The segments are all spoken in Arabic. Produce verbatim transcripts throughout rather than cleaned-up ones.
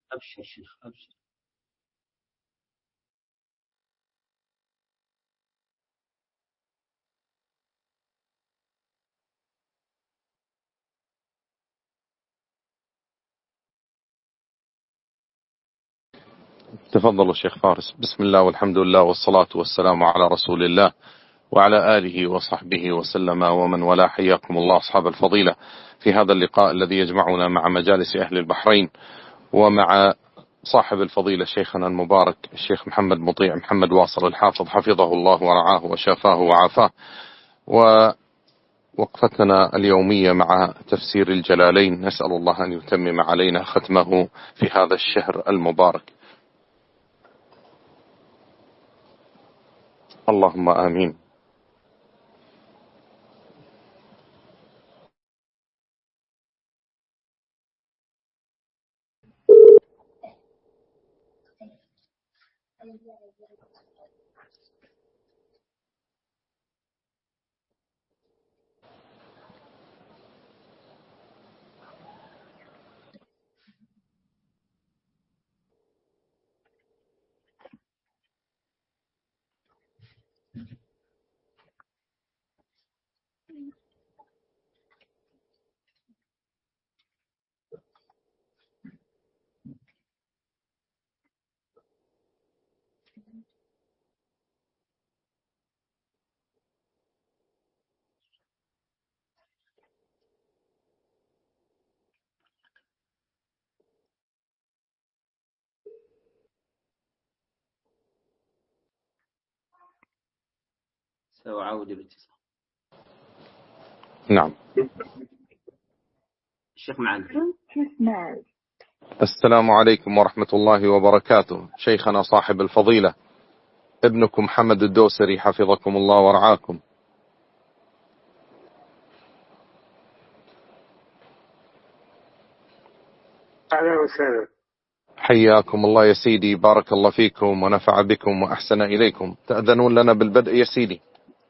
أبشر شيخ أبشر. تفضل الشيخ فارس. بسم الله والحمد لله والصلاة والسلام على رسول الله وعلى آله وصحبه وسلم ومن ولا. حياكم الله أصحاب الفضيلة في هذا اللقاء الذي يجمعنا مع مجالس أهل البحرين ومع صاحب الفضيلة شيخنا المبارك الشيخ محمد مطيع محمد واصل الحافظ حفظه الله ورعاه وشافاه وعافاه. ووقفتنا اليومية مع تفسير الجلالين، نسأل الله أن يتمم علينا ختمه في هذا الشهر المبارك، اللهم آمين. سوى عودة باتصال. نعم الشيخ معنا. السلام عليكم ورحمة الله وبركاته. شيخنا صاحب الفضيلة ابنكم محمد الدوسري حفظكم الله ورعاكم. أهلا وسهلا. حياكم الله يا سيدي، بارك الله فيكم ونفع بكم وأحسن إليكم. تأذنون لنا بالبدء يا سيدي؟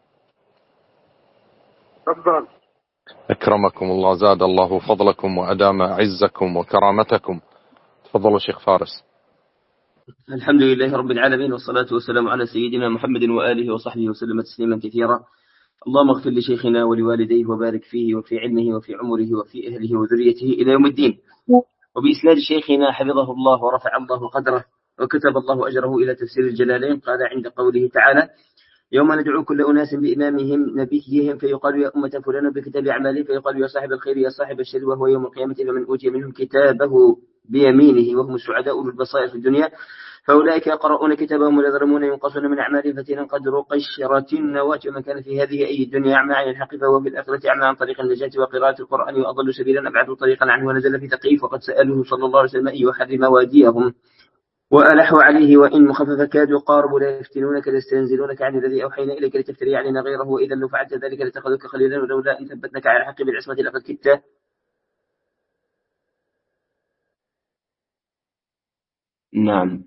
تفضل. أكرمكم الله، زاد الله فضلكم وأدام عزكم وكرامتكم. تفضلوا شيخ فارس. الحمد لله رب العالمين، والصلاة والسلام على سيدنا محمد وآله وصحبه وسلم تسليما كثيرا. اللهم اغفر لشيخنا ولوالديه وبارك فيه وفي علمه وفي عمره وفي أهله وذريته إلى يوم الدين. وبإسناد شيخنا حفظه الله ورفع الله قدره وكتب الله أجره إلى تفسير الجلالين، قال عند قوله تعالى: يوم ندعو كل أناس بإمامهم نبيهم فيقال يا أمة فلان بكتاب أعماله، فيقال يا صاحب الخير يا صاحب الشر، وهو يوم القيامة فمن أوتي منهم كتابه بيمينه وهم السعداء أولو البصائر في الدنيا، فأولئك يقرؤون كتابهم ولا يظلمون ينقصون من أعمالهم فتيلا قدر قشرة النواة، ومن كان في هذه أي الدنيا أعمى عن الحق فهو في الآخرة أعمى عن طريق النجاة وقراءة القرآن، وأضل سبيلا أبعد طريقا عنه، ونزل في ثقيف وقد سألوه صلى الله عليه وسلم أن يحرم واديهم وألحوا عليه وإن مخفف كادوا قاربوا لا يفتنونك ليستنزلونك عن الذي أوحينا إليك لتفتري علينا غيره، وإذا لو فعلت ذلك لاتخذوك خليلا ولولا أن ثبتناك على الحق بالعصمة لقد كدت. نعم،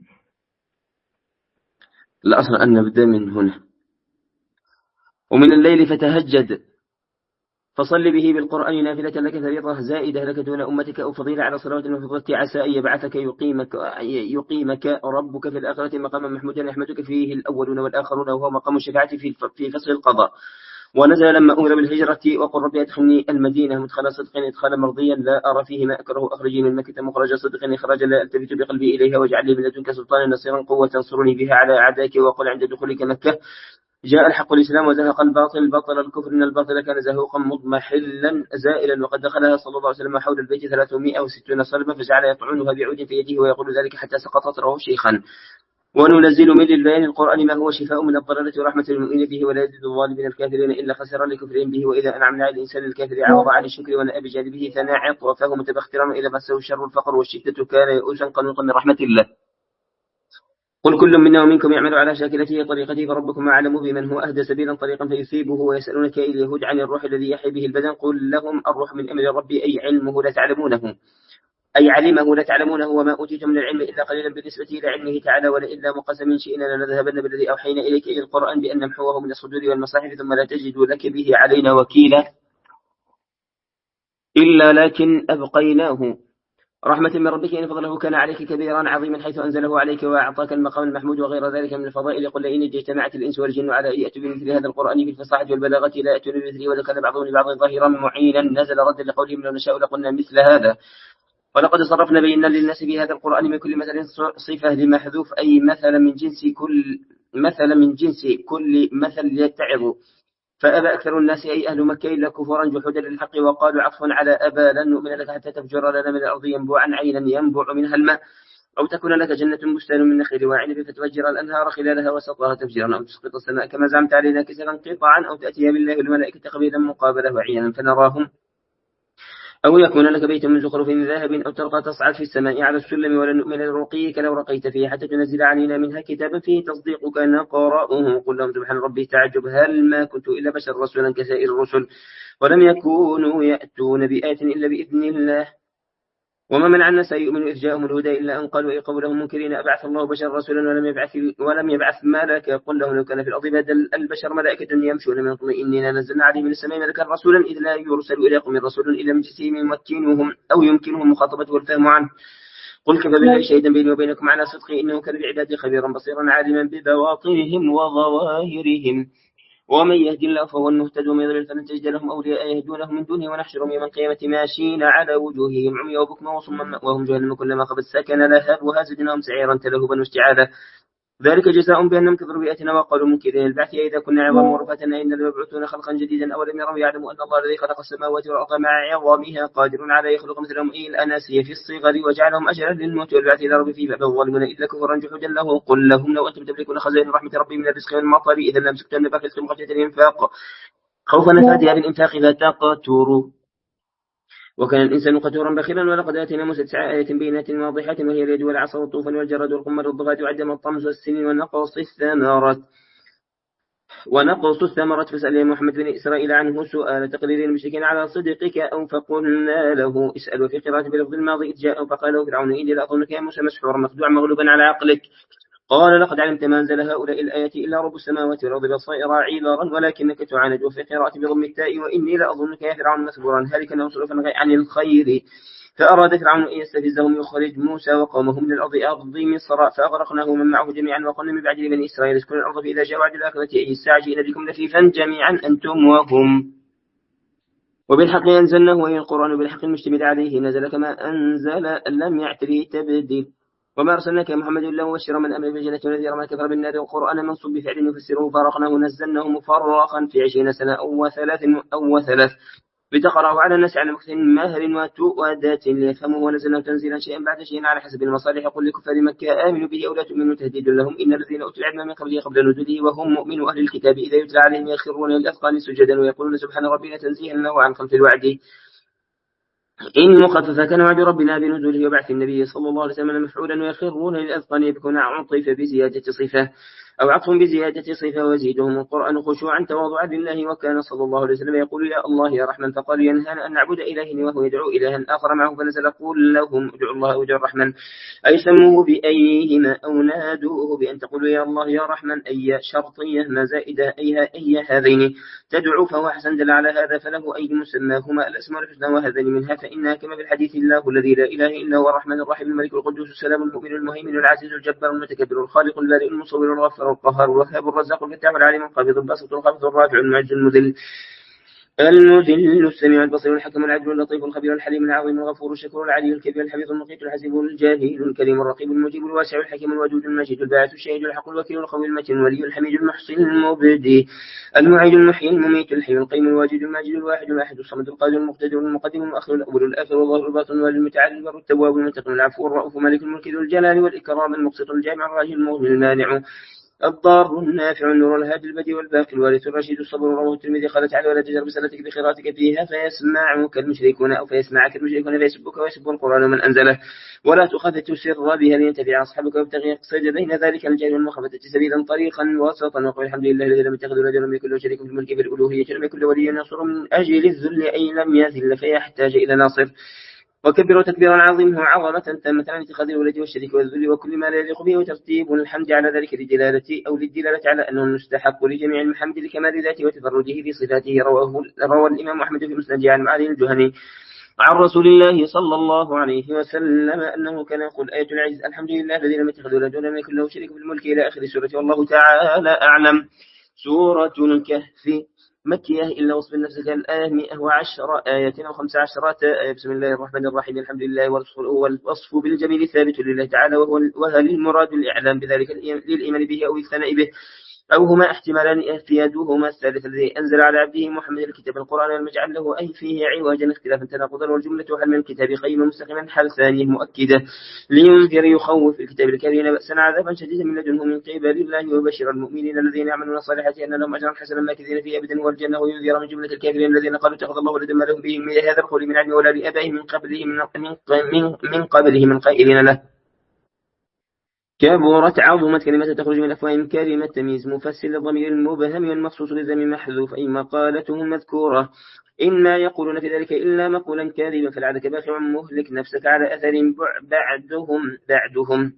الأصل أن نبدأ من هنا. ومن الليل فتهجد فصل به بالقرآن نافلة لك فريضة زائدة لك دون أمتك أو فضيلة على صلوات وفضلة عسى أن يبعثك يقيمك, يقيمك ربك في الآخرة مقاما محمودا يحمدك فيه الأولون والآخرون، وهو مقام الشفاعة في فصل القضاء. ونزل لما أمر بالهجرة وقل ربي أدخلني المدينة مدخل صدق إدخالا مرضيا لا أرى فيه ما أكره، أخرجي من مكة مخرج صدق إخراجا لا ألتفت بقلبي إليها، واجعل لي من لدنك سلطانا نصيرا قوة تنصرني بها على أعدائك. وقل عند دخولك مكة جاء الحق الإسلام وزهق الباطل بطل الكفر إن الباطل كان زهوقا مضمحلا زائلا. وقد دخلها صلى الله عليه وسلم حول البيت ثلاثمائة وستون صلبا فجعل يطعنها بعود في يده ويقول ذلك حتى سقطت رواه شيخا. وننزل من البيان القرآن ما هو شفاء من الضلالة ورحمة للمؤمنين به ولا يزيد الظالمين الكافرين إلا خسرا لكفرهم به. وإذا أنعمنا على الإنسان الكافر أعرض عن الشكر ونأى بجانبه ثناء عطفه متبخترا إذا مسه الشر الفقر والشدة كان يئوسا قنوطا من رحمة الله. قل كل منا ومنكم يعمل على شاكلته طريقته فربكم أعلم بمن هو أهدى سبيلا طريقا فيثيبه. ويسألونك أي اليهود عن الروح الذي يحيي به البدن قل لهم الروح من أمر ربي أي علمه لا تعلمونه أي علمه لا تعلمونه وما أوتيتم من العلم إلا قليلا بالنسبة إلى علمه تعالى. ولئن مقسم شئنا لنذهبن بالذي أوحينا إليك إلى القرآن بأن نمحوه من الصدور والمصاحف ثم لا تجد لك به علينا وكيلا إلا لكن أبقيناه رحمة من ربك إن فضله كان عليك كبيرا عظيما حيث أنزله عليك وأعطاك المقام المحمود وغير ذلك من الفضائل. قل إن اجتمعت الإنس والجن على أن يأتوا بمثل هذا القرآن بالفصاحة والبلاغة لا يأتون بمثله ولو كان بعضهم لبعض ظهيرا معينا. نزل ردا لقولهم لو نشاء لقلنا مثل هذا ولقد صرفنا بينا للناس في هذا القرآن من كل مثل صفة لمحذوف أي مثل من جنس كل مثل من جنس كل مثل يتعظ. فأبى أكثر الناس أي أهل مكة إلا كفرا جحودا للحق وقالوا عطفا على أبى لن نؤمن لك حتى تفجر لنا من الأرض ينبوعا عينا ينبوع منها الماء أو تكون لك جنة بستان من نخيل وعنب فتفجر الأنهار خلالها وسطها تفجيرا أو تسقط السماء كما زعمت علينا كسفا قطعا أو تأتي بالله والملائكة قبيلا مقابلة وعيانا فنراهم أو يكون لك بيت من زخرف من ذهب أو ترقى تصعد في السماء على السلم ولن نؤمن لرقيك لو رقيت فيه حتى تنزل علينا منها كتابا فيه تصديقك نقرأه. قل لهم سبحان ربي تعجب هل ما كنت إلا بشر رسولا كسائر الرسل ولم يكونوا يأتون بآية إلا بإذن الله وما منع الناس أن يؤمنوا إذ جاءهم الهدى إلا أن قالوا قولهم منكرين أبعث الله بشر رسولا ولم يبعث ولم يبعث ملكا. قل لهم لو كان في الأرض بدل البشر ملائكة يمشون من قبل إننا نزلنا عليهم من السماء ملكا رسولا إذ لا يرسل إليكم من رسول إلا من جنسهم يمكنهم أو يمكنهم مخاطبة والفهم عنه. قل كفى بالله شهيدا بيني وبينكم على صدقي إنه كان بعبادي خبيرا بصيرا عالما ببواطنهم وظواهرهم. ومن يهدي الله فهو المهتد ومن يضلل فلن تجد لهم أولياء يهدونه من دونه ونحشرهم يوم القيامة ماشين على وجوههم عميا وبكما وصما مأواهم جهنم كلما خبت سكن لها وزدناهم سعيرا تلهبا واشتعالا ذلك جزاء بأنهم كفروا بآياتنا وقالوا منكرين البعث إذا كنا عظاما ورفاتا إنا لمبعوثون خلقا جديدا أولم يروا يعلموا أن الله الذي خلق السماوات والأرض مع عظامها قادر على يخلق مثلهم إيه الأناسي في الصغر وجعلهم أجلا للموت والبعث إلى رب فيه فأبى الظالمون إلا كفرا جحودا له. قل لهم لو أنتم تملكون خزائن رحمة ربي من الرزق والمطر إذا لامسكتن باقي الرزق خشية الإنفاق خوفا نفاتها بالإنفاق فتقتروا وكان الإنسان قتورا بخيلا. ولقد آتينا موسى تسع آيات بينات واضحات وهي اليد والعصا والطوفان والجراد والقمر والضفادع وعدم الطمس والسنين ونقص الثمرات ونقص الثمرات. فسأل يا محمد بن إسرائيل عنه سؤال تقرير المشركين على صدقك أو فقلنا له اسأل. وفي قراءة بلفظ الماضي إذ جاء فقال فرعون إني لأظنك يا موسى مسحورا مخدوعا مغلوبا على عقلك. قال لقد علمت ما أنزل هؤلاء الآيات إلا رب السماوات والأرض بصائر عبارا ولكنك تعاند. وفي قراءة بضم التاء وإني لأظنك يا فرعون مسحورا هالكا وصرفا عن الخير. فأراد فرعون أن يستفزهم يخرج موسى وقومه من الأرض أرض مصر فأغرقناه ومن معه جميعا وقلنا من بعد بني إسرائيل اسكنوا الأرض فإذا جاء وعد الآخرة أي الساعة جئنا بكم لفيفا جميعا أنتم وهم وبالحق أنزلناه وإن القرآن بالحق المشتمل عليه نزل كما أنزل لم يعتري تبديل. وما أرسلناك يا محمد إلا مبشرا من أمر بالجنة ونذيرا من كفر بالنار. والقرآن منصوب بفعل يفسره فارقناه نزلناه مفرقا في عشرين سنة أو ثلاث أو ثلاث لتقرأه على الناس على مكث ماهر وتؤدة ليفهمه ونزلناه تنزيلا شيئا بعد شيء على حسب المصالح. قل لكفار مكة آمنوا به أو لا تؤمنوا تهديد لهم إن الذين أوتوا العلم من قبله قبل نزوله وهم مؤمنوا أهل الكتاب إذا يتلى عليهم يخرون للأذقان سجدا ويقولون سبحان ربنا تنزيها له عن خلف الوعد إن مخففا كان وعد ربنا بنزوله وبعث النبي صلى الله عليه وسلم مفعولا ويخرون للأذقان يبكون عطف بزيادة صفة أو عطف بزيادة صفة وزيدهم القرآن خشوعا تواضعا لله. وكان صلى الله عليه وسلم يقول يا الله يا رحمن فقال ينهانا أن نعبد إلهين وهو يدعو إلها آخر معه فنزل قول لهم ادعوا الله ودعوا الرحمن أي سموه بأيهما أو نادوه بأن تقولوا يا الله يا رحمن أي شرطية ما زائدة أي, أي هذين تدعو فهو أحسن دل على هذا فله أي مسماهما الأسماء الحسنى وهذين منها فإنها كما في الحديث الله الذي لا إله إلا هو الرحمن الرحيم الملك القدوس السلام المؤمن المهيمن العزيز الجبار المتكبر الخالق البارئ المصور الغفار القهار الوهاب الرزاق الفتاح العليم القابض الباسط الخافض الرافع المعز المذل المذل السميع البصير الحكم العدل اللطيف الخبير الحليم العظيم الغفور الشكور العلي الكبير الحفيظ المقيت الحسيب الجاهل الكريم الرقيب المجيب الواسع الحكيم الودود المجيد الباعث الشهيد الحق الوكيل القوي المتين الولي الحميد المحصي المبدي المعيد المحيي المميت الحي القيم الواجد الماجد الواحد الواحد الصمد القادر المقتدر المقدم المؤخر الاول الاخر والظاهر الباطن والمتعال التواب المنتقم العفو الرؤوف مالك الملك ذو الجلال والاكرام المقسط الجامع الراجل المغني المانع الضار النافع النور الهادي البديع والباقي الوارث الرشيد الصبر رواه الترمذي قال تعالى ولا تجهر بصلاتك بقراءتك فيها فيسمعك المشركون أو فيسمعك المشركون فيسبك ويسب القرآن من أنزله ولا تخافت سر بها لينتفع أصحابك وابتغي اقصد بين ذلك الجهل والمخافة سبيلا طريقا وسطا وقل الحمد لله الذي لم يتخذ ولدا ولم يكن له شريك في الملك في الألوهية ولم يكن له ولي ينصر من أجل الذل أي لم يذل فيحتاج إلى ناصر وكبروا تكبيرا عظيمه عظمة تامة عن اتخاذ الولد والشريك والذل وكل ما لا يليق به وترتيب الحمد على ذلك للدلالة أو للدلالة على أنه المستحق لجميع المحمد لكمال ذاته وتفرده بصفاته. رواه روى الإمام أحمد في مسنده عن معاذ الجهني عن رسول الله صلى الله عليه وسلم أنه كان يقول آية العزيز الحمد لله الذي لم يتخذ ولدا ولم يكن له شريك في الملك إلى آخر سورة والله تعالى أعلم. سورة الكهف مكية إلا وصف النفس الآية مئة وعشر آية أو خمس عشرات آية. بسم الله الرحمن الرحيم الحمد لله والوصف بالجميل ثابت لله تعالى، وهو وهل المراد الإعلام بذلك للإيمان به أو الثناء به أو هما احتمالان أفيادهما الثالث الذي أنزل على عبده محمد الكتاب القرآن ولم يجعل له أي فيه عوجا اختلافا تناقضا، والجملة هل من الكتاب قيما مستقيما حال ثانيه مؤكدة لينذر يخوف الكتاب الكريم بأسا عذابا شديدا من لدنه من قبل الله وبشر المؤمنين الذين يعملون الصالحات أن لهم أجرا حسنا ماكثين فيه أبدا والجنة، وينذر من جملة الكافرين الذين قالوا اتخذ الله ولدا ما لهم به من هذا القول من علم ولا لآبائهم من قبله من, من, من قبله من قائلين له كبرت عظمت كلمة تخرج من أفواههم كلمة تمييز مفسر للضمير المبهم والمخصوص للزمن محذوف أي مقالتهم مذكورة. إما يقولون في ذلك إلا مقولا كاذبا فلعلك باخع مهلك نفسك على أثر بعدهم بعدهم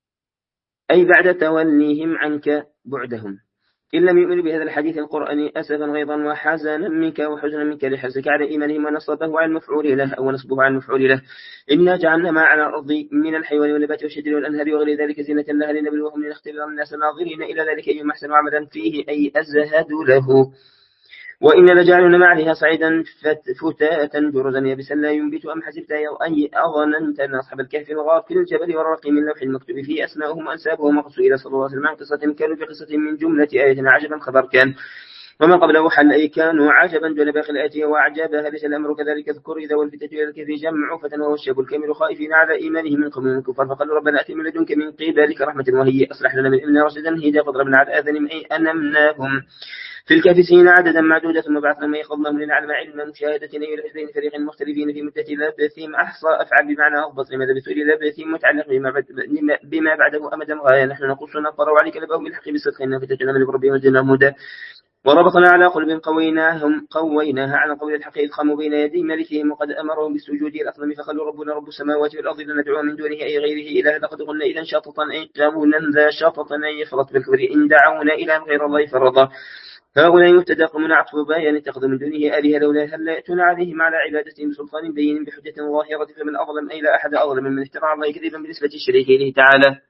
أي بعد توليهم عنك بعدهم إن لم يؤمنوا بهذا الحديث القرآني أسفا غيظا وحزنا منك وحزنا منك لحرصك على إيمانهم ونصبه على المفعول له أو نصبه على المفعول له. إنا جعلنا ما على الأرض من الحيوان والنبات والشجر والأنهار وغير ذلك زينة لها لنبلوهم لنختبر الناس ناظرين إلى ذلك أيهم أحسن عملا فيه أي أزهد له. وإن لجعلنا ما عليها صعيدا فتاة جرزا يبسا لا ينبت أم حسبت أي أظننت أن أصحاب الكهف الغار في الجبل والرقيم من لوح المكتوب فيه أسماؤهم وأنسابهم وقصوا إلى صلى الله عليه وسلم عن قصة كانوا في قصة من جملة آية عجبا خبر كان وما قبله حل أي كانوا عجبا دون باقي الآية وأعجابها ليس الأمر كذلك اذكر إذا والفتاة إلى الكهف جمع فتى وهو الشاب الكامل خائفين على إيمانه من قبل من الكفار فقالوا ربنا أتي من لدنك من قبلك رحمة وهي أصلح لنا من إمنا رشدا هدى فضربنا على آذانهم أي أنمناهم في الكهف سنين عددا معدودة ثم بعثناهم يخضناهم لنعلم علما مشاهدة أي الحزبين فريقين مختلفين في مدة لبثهم أحصى أفعل بمعنى أضبط لماذا بسؤال لبثهم متعلق بما, بعد بما بعده أمدا غاية نحن نقص نقر عليك لبهم بالحق بالصدق إنهم فتاة من ربهم وزدناهم هدى وربطنا على قلوب قويناهم قويناها على قول الحق إذ قاموا بين يدي ملكهم وقد أمرهم بالسجود الأصنام فقالوا ربنا رب السماوات والأرض لن ندعو من دونه أي غيره إله لقد قلنا إذا شططا أي قولا ذا شططا أي يفرط بالكبر إن دعونا إلى غير الله فرضا هؤلاء مبتدأ من عطف بيان اتخذوا من دونه آلهة لولا هل لا يأتون عليهم على عبادتهم سلطان بين بحجة ظاهرة فمن أظلم أي لا أحد أظلم من افترى على الله كذبا بالنسبة الشريك إليه تعالى.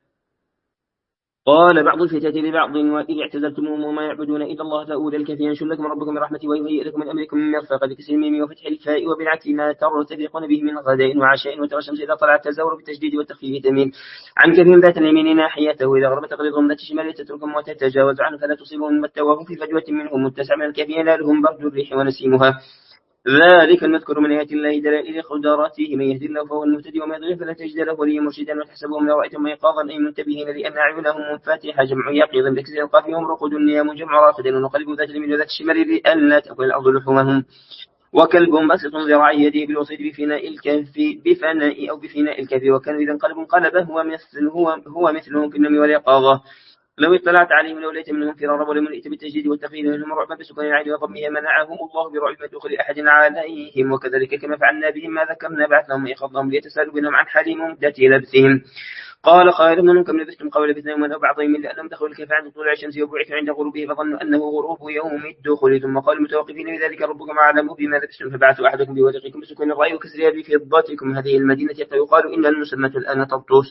قال بعض الفتاة لبعض وإذ اعتزلتموهم وما يعبدون إلا الله فأولى الكهف ينشر لكم ربكم من رحمته ويهيئ لكم من أمركم من مرفقة بكسر الميم وفتح الفاء وبالعكس ما ترتفقون به من غداء وعشاء وترى الشمس إذا طلعت تزور بالتشديد والتخفيف تميل عن كثير ذات اليمين ناحيته إذا غربت تقرضهم ذات الشمال تتركهم وتتجاوز عنه فلا تصيبهم متوهم في فجوة منهم متسع من الكهف ينالهم برد الريح ونسيمها ذلك المذكر من آيات الله دلائل قدراته من يهدي الله فهو المهتدي وما يضلل فلا تجد له وليا مرشدا وتحسبهم لو رأيتهم أيقاظا أي منتبهين لأن أعينهم منفتحة جمع يقظا بكسر القاف هم رقود النيام جمع راقد ونقلب ذات اليمين وذات الشمال لئلا تأكل الأرض لحومهم وكلبهم باسط ذراعي يده بالوسيط بفناء الكهف بفناء أو بفناء الكهف وكانوا إذا انقلبوا انقلبه هو مثل هو هو مثلهم في النوم واليقظة لو اطلعت عليهم لوليت منهم فرارا ولمن ائت بالتجديد والتخفيف منهم رعبا بسكون العين وضمها منعهم الله برعب دخول أحد عليهم وكذلك كما فعلنا بهم ما ذكرنا بعثناهم إخضهم ليتسالوا بينهم عن حال مدة لبثهم. قال قائل منهم كم لبثتم قال لبثنا يوما أو بعض يوم لأنهم دخلوا الكهف عند طلوع الشمس وبعثوا عند غروبه فظنوا أنه غروب يوم الدخول ثم قالوا متوقفين بذلك ربكم أعلم بما لبثتم فبعثوا أحدكم بورقكم بسكون الرأي وكسرها بفضتكم هذه المدينة يقال إن المسمى الآن طرطوس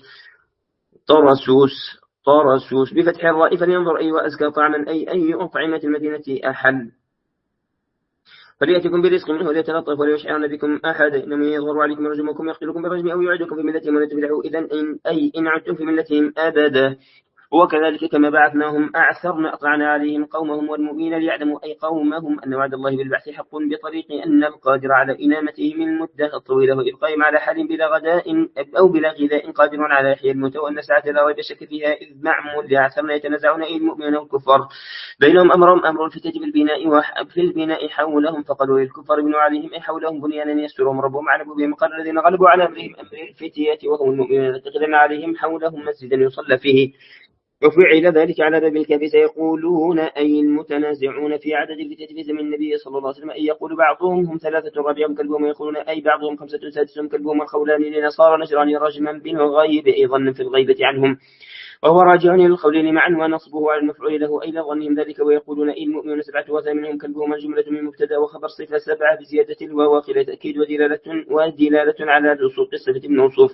طرسوس طرسوس بفتح الراء فلينظر أي وأزكى طعما أي أي أطعمة المدينة أحل فليأتكم برزق منه وليتلطف وليشعرن بكم أحد إنما يظهر عليكم رجمكم يقتلكم برجم أو يعدكم في ملتهم ولا تفلحوا إذن إن أي إن عدتم في ملتهم أبدا وكذلك كما بعثناهم أعثرنا أطلعنا عليهم قومهم والمؤمنين ليعلموا أي قومهم أن وعد الله بالبعث حق بطريق أن القادر على إنامتهم المدة الطويلة وإبقائهم على حال بلا غداء أو بلا غذاء قادر على إحياء الموتى وأن ساعة لا ريب شك فيها إذ معمول لأعثرنا يتنازعون أي المؤمنون والكفار بينهم أمرهم أمر الفتاة بالبناء وفي البناء حولهم فقالوا للكفار بنوا عليهم أي حولهم بنيانا يسترهم ربهم على بهم قال الذين غلبوا على أمرهم أمر الفتية وهم المؤمنون يتخذون عليهم حولهم مسجدا يصلى فيه وفعل ذلك على باب الكهف سيقولون أي المتنازعون في عدد الفتاة في زمن النبي صلى الله عليه وسلم أي يقول بعضهم هم ثلاثة رابعهم كلبهم ويقولون أي بعضهم خمسة سادسهم كلبهم والخولان لنصارى نجران رجما بالغيب أي ظنا في الغيبة عنهم وهو راجع للقولين معا ونصبه على المفعول له أي لظنهم ذلك ويقولون إن المؤمنون سبعة وثامنهم كلبهم الجملة من مبتدأ وخبر صفة سبعة بزيادة الواو قيل تأكيد ودلالة ودلالة على لصوق الصفة الموصوف.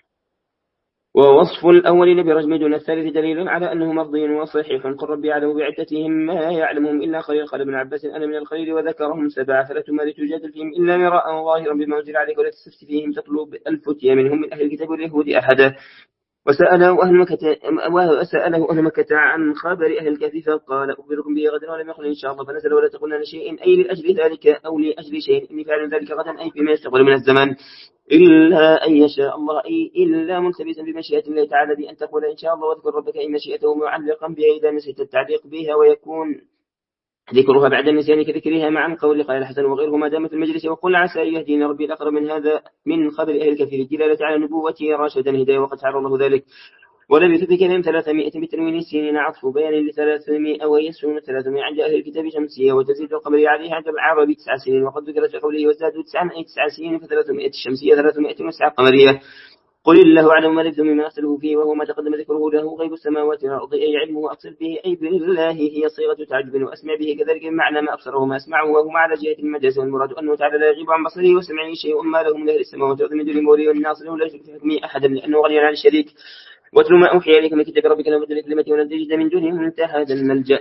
ووصف الأولين برجم دون الثالث دليل على أنه مرضي وصحيح. قل ربي أعلم بعدتهم ما يعلمهم إلا قليل. قال ابن عباس أنا من القليل وذكرهم سبعة فلا تماري تجادل فيهم إلا مراء ظاهرا بما أنزل عليك ولا تستفت فيهم تطلب الفتيا منهم من أهل الكتاب واليهود أحدا. وسأله أهل مكة وسأله أهل مكة عن خبر أهل الكهف فقال أخبركم به غدا ولم يقل إن شاء الله فنزل ولا تقولن شيء أي لأجل ذلك أو لأجل شيء إني فعل ذلك غدا أي فيما يستقبل من الزمان إلا أن يشاء الله أي إلا ملتبسا بمشيئة الله تعالى بأن تقول إن شاء الله واذكر ربك إن مشيئته معلقا بها إذا نسيت التعليق بها ويكون ذكرها بعد النسيان كذكرها مع القول. قال الحسن وغيره ما دام في المجلس وقل عسى أن يهدينا ربي الأقرب من هذا من خبر أهل الكثير الدلالة على نبوته راشدا هداية وقد فعل الله ذلك. ولبث في كلام ثلاثمائة بتنوين السنين عطف بيان لثلاثمائة ويسون ثلاثمائة عند أهل الكتاب شمسية وتزيد القمر عليها عند العرب تسع سنين وقد ذكرت في قوله وزادوا تسعا أي تسع سنين فثلاثمائة الشمسية ثلاثمائة وتسعة قمرية. قل الله أعلم ما لبث مما أختلفوا فيه وهو ما تقدم ذكره له غيب السماوات والأرض أي علمه أقصد به أي بالله هي صيغة تعجب وأسمع به كذلك بمعنى ما أبصره ما أسمعه وهو على جهة المجاز والمراد أنه تعالى لا يغيب عن بصره وسمعه شيء ما له من أهل السماوات والأرض من دون مولي والناصر ولا يشرك في حكمه أحدا لأنه غني عن الشريك. واتل ما أوحي إليك من كتاب ربك لا بدل كلمته ولن تجد من دونه ملتحدا ملجأ.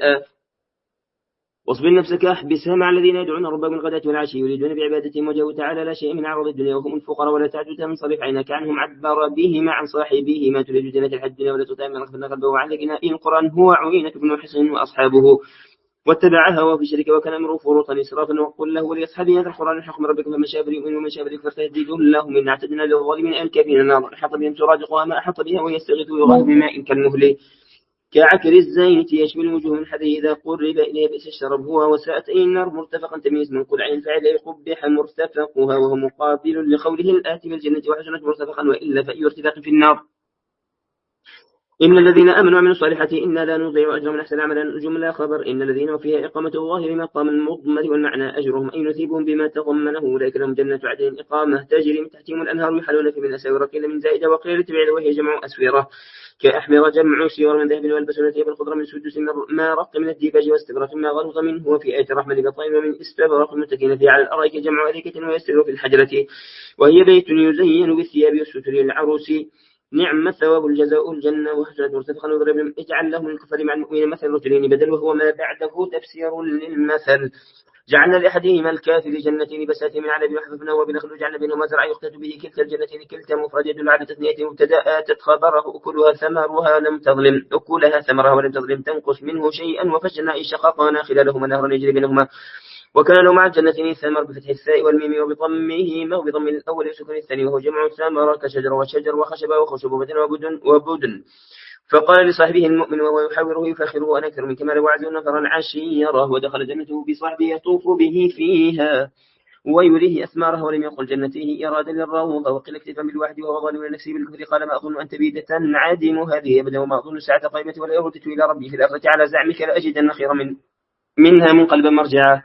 واصبر نفسك احبسها مع الذين يدعون ربهم بالغداة والعشي يريدون بعبادتهم وجهه تعالى لا شيء من عرض الدنيا وهم الفقراء ولا تعد تنصرف عينك عنهم عبر بهما عن صاحبه ما تريد جنة الحياة الدنيا ولا تطع من غفلنا قلبه وعن ذكرنا إن القرآن هو عيينة بن حصن وأصحابه واتبع هواه في شرك وكان أمره فرطا إسرافا وقل له ولأصحابه هذا القرآن حكم ربك فمن شاء فليؤمن ومن شاء فليكفر فيهديه الله من اعتدنا للظالمين الكافرين النار أحاط بهم سرادقها ما أحاط بها ويستغيث ويغاث بماء كالمهل كعكر الزيت يشوي الوجوه من حديث إذا قرب إليه بئس الشرب هو وساءت أي النار مرتفقا تمييز من قل عين فعل أي قبح مرتفقها وهو مقابل لقوله الآتي بالجنة وحسنت مرتفقا وإلا فأي ارتفاق في النار. إن الذين آمنوا وعملوا الصالحات إنا لا نضيع أجر من أحسن عملا جملة خبر إن الذين فيها إقامة الظاهر مقام المضمر والمعنى أجرهم أي نثيبهم بما تضمنه أولئك لهم جنة عدن إقامة تجري من تحتهم الأنهار يحلون في من أساور قيل من زائدة وقيل تبعيد وهي جمع أسويرة كأحمر جمع سيور من ذهب والبسون ثياب الخضر من سدس ما رق من الديباج واستبرق ما غلظ منه وفي آية الرحمن بطين ومن استبرق المتكين فيه على الأرائك جمع أريكة ويستر في الحجرة وهي بيت يزين بالثياب والستر العروس نعم الثواب الجزاء الجنة وحسنة مرتفقا وضرب اجعل لهم الكفر مع المؤمنين مثل رجلين بدل وهو ما بعده تفسير للمثل. جعلنا لأحدهما الكافر جنتين بساتين من عنب وحفظنا وبنخل وجعلنا بينهما زرعا يقتات به كلتا الجنتين كلتا مفرد يدل على تثنية مبتدأ آتت خبره أكلها ثمرها لم تظلم أكلها ثمرها ولم تظلم تنقص منه شيئا وفجرنا أي شققنا خلالهما نهرا يجري بينهما وكان له مع الجنتين ثمر بفتح الثاء والميم وبضمهما وبضم الأول وسكون الثاني وهو جمع ثمرة كشجر وشجر وخشبة وخشب وبدن وبدن وبدن. فقال لصاحبه المؤمن وهو يحاوره يفخره أنا أكثر من كمال وعز نفرا عشيره ودخل جنته بصاحبه يطوف به فيها ويريه أثمارها ولم يقل جنته إرادة للروض وقل اكتفا بالواحد وهو ظالم لنفسه بالكفر قال ما أظن أن تبيد تنعدم هذه أبدا وما أظن ساعة قائمة ولا يردت إلى ربي في الآخرة على زعمك لأجدن خيرا من منها منقلبا مرجعا.